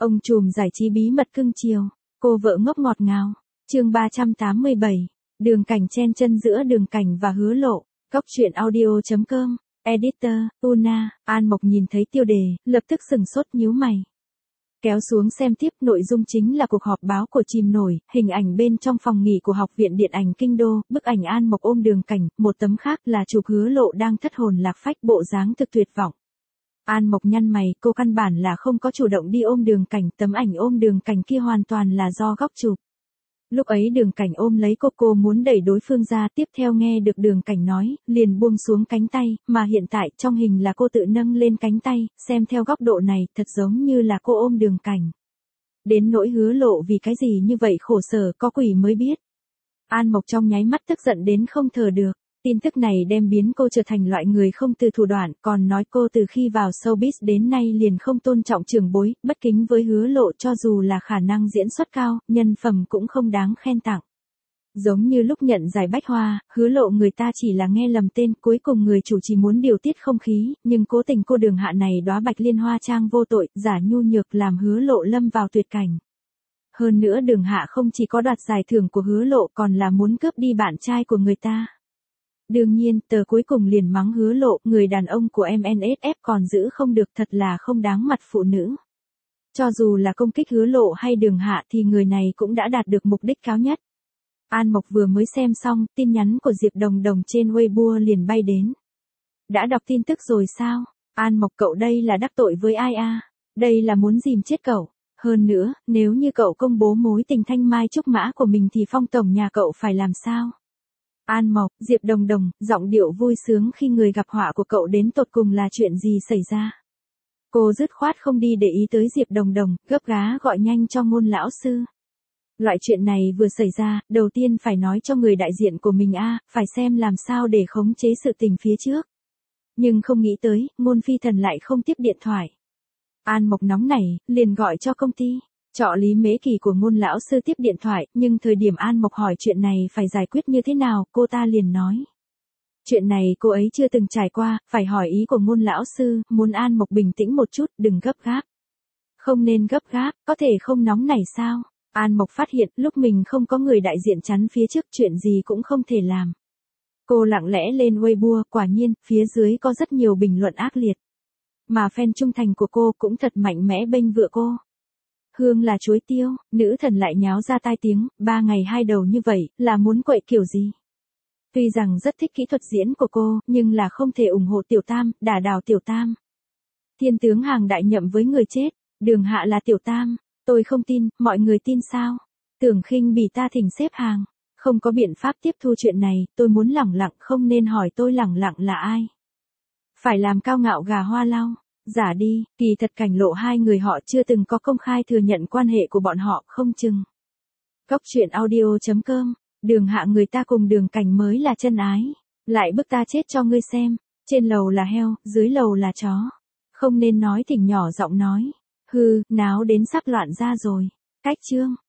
Ông trùm giải trí bí mật cưng chiều, cô vợ ngốc ngọt ngào. Chương 387. Đường Cảnh chen chân giữa Đường Cảnh và Hứa Lộ. Cóc truyện audio.com. Editor, Una. An Mộc nhìn thấy tiêu đề, lập tức sừng sốt nhíu mày. Kéo xuống xem tiếp, nội dung chính là cuộc họp báo của Chìm Nổi, hình ảnh bên trong phòng nghỉ của Học viện Điện ảnh Kinh Đô, bức ảnh An Mộc ôm Đường Cảnh, một tấm khác là chụp Hứa Lộ đang thất hồn lạc phách, bộ dáng thực tuyệt vọng. An Mộc nhăn mày, cô căn bản là không có chủ động đi ôm Đường Cảnh, tấm ảnh ôm Đường Cảnh kia hoàn toàn là do góc chụp. Lúc ấy Đường Cảnh ôm lấy cô muốn đẩy đối phương ra, tiếp theo nghe được Đường Cảnh nói, liền buông xuống cánh tay, mà hiện tại trong hình là cô tự nâng lên cánh tay, xem theo góc độ này, thật giống như là cô ôm Đường Cảnh. Đến nỗi Hứa Lộ vì cái gì như vậy khổ sở, có quỷ mới biết. An Mộc trong nháy mắt tức giận đến không thở được. Tin tức này đem biến cô trở thành loại người không từ thủ đoạn, còn nói cô từ khi vào showbiz đến nay liền không tôn trọng trưởng bối, bất kính với Hứa Lộ, cho dù là khả năng diễn xuất cao, nhân phẩm cũng không đáng khen tặng. Giống như lúc nhận giải Bách Hoa, Hứa Lộ người ta chỉ là nghe lầm tên, cuối cùng người chủ chỉ muốn điều tiết không khí, nhưng cố tình cô Đường Hạ này đóa bạch liên hoa trang vô tội, giả nhu nhược làm Hứa Lộ lâm vào tuyệt cảnh. Hơn nữa Đường Hạ không chỉ có đoạt giải thưởng của Hứa Lộ còn là muốn cướp đi bạn trai của người ta. Đương nhiên, tờ cuối cùng liền mắng Hứa Lộ, người đàn ông của MNSF còn giữ không được, thật là không đáng mặt phụ nữ. Cho dù là công kích Hứa Lộ hay Đường Hạ thì người này cũng đã đạt được mục đích cao nhất. An Mộc vừa mới xem xong, tin nhắn của Diệp Đồng Đồng trên Weibo liền bay đến. Đã đọc tin tức rồi sao? An Mộc, cậu đây là đắc tội với ai à? Đây là muốn dìm chết cậu. Hơn nữa, nếu như cậu công bố mối tình thanh mai trúc mã của mình thì Phong tổng nhà cậu phải làm sao? An Mộc, Diệp Đồng Đồng, giọng điệu vui sướng khi người gặp họa của cậu đến tột cùng là chuyện gì xảy ra? Cô dứt khoát không đi để ý tới Diệp Đồng Đồng, gấp gá gọi nhanh cho Ngôn lão sư. Loại chuyện này vừa xảy ra, đầu tiên phải nói cho người đại diện của mình phải xem làm sao để khống chế sự tình phía trước. Nhưng không nghĩ tới, Ngôn Phi Thần lại không tiếp điện thoại. An Mộc nóng nảy, liền gọi cho công ty. Trợ lý Mễ Kỳ của Ngôn lão sư tiếp điện thoại, nhưng thời điểm An Mộc hỏi chuyện này phải giải quyết như thế nào, cô ta liền nói. Chuyện này cô ấy chưa từng trải qua, phải hỏi ý của Ngôn lão sư, muốn An Mộc bình tĩnh một chút, đừng gấp gáp. Không nên gấp gáp, có thể không nóng nảy sao? An Mộc phát hiện lúc mình không có người đại diện chắn phía trước, chuyện gì cũng không thể làm. Cô lặng lẽ lên Weibo, quả nhiên, phía dưới có rất nhiều bình luận ác liệt. Mà fan trung thành của cô cũng thật mạnh mẽ bênh vựa cô. Hương là chuối tiêu, nữ thần lại nháo ra tai tiếng, 3 ngày 2 đầu như vậy, là muốn quậy kiểu gì? Tuy rằng rất thích kỹ thuật diễn của cô, nhưng là không thể ủng hộ Tiểu Tam, đả đảo Tiểu Tam. Thiên tướng hàng đại nhậm với người chết, Đường Hạ là Tiểu Tam, tôi không tin, mọi người tin sao? Tưởng Khinh bị ta thỉnh xếp hàng, không có biện pháp tiếp thu chuyện này, tôi muốn lẳng lặng, không nên hỏi tôi lẳng lặng là ai. Phải làm cao ngạo gà hoa lau. Giả đi, kỳ thật Cảnh Lộ hai người họ chưa từng có công khai thừa nhận quan hệ của bọn họ, không chừng. Cóc truyện audio.com. Đường Hạ người ta cùng Đường Cảnh mới là chân ái. Lại bức ta chết cho ngươi xem. Trên lầu là heo, dưới lầu là chó. Không nên nói, thỉnh nhỏ giọng nói. Hư, náo đến sắp loạn ra rồi. Cách chương.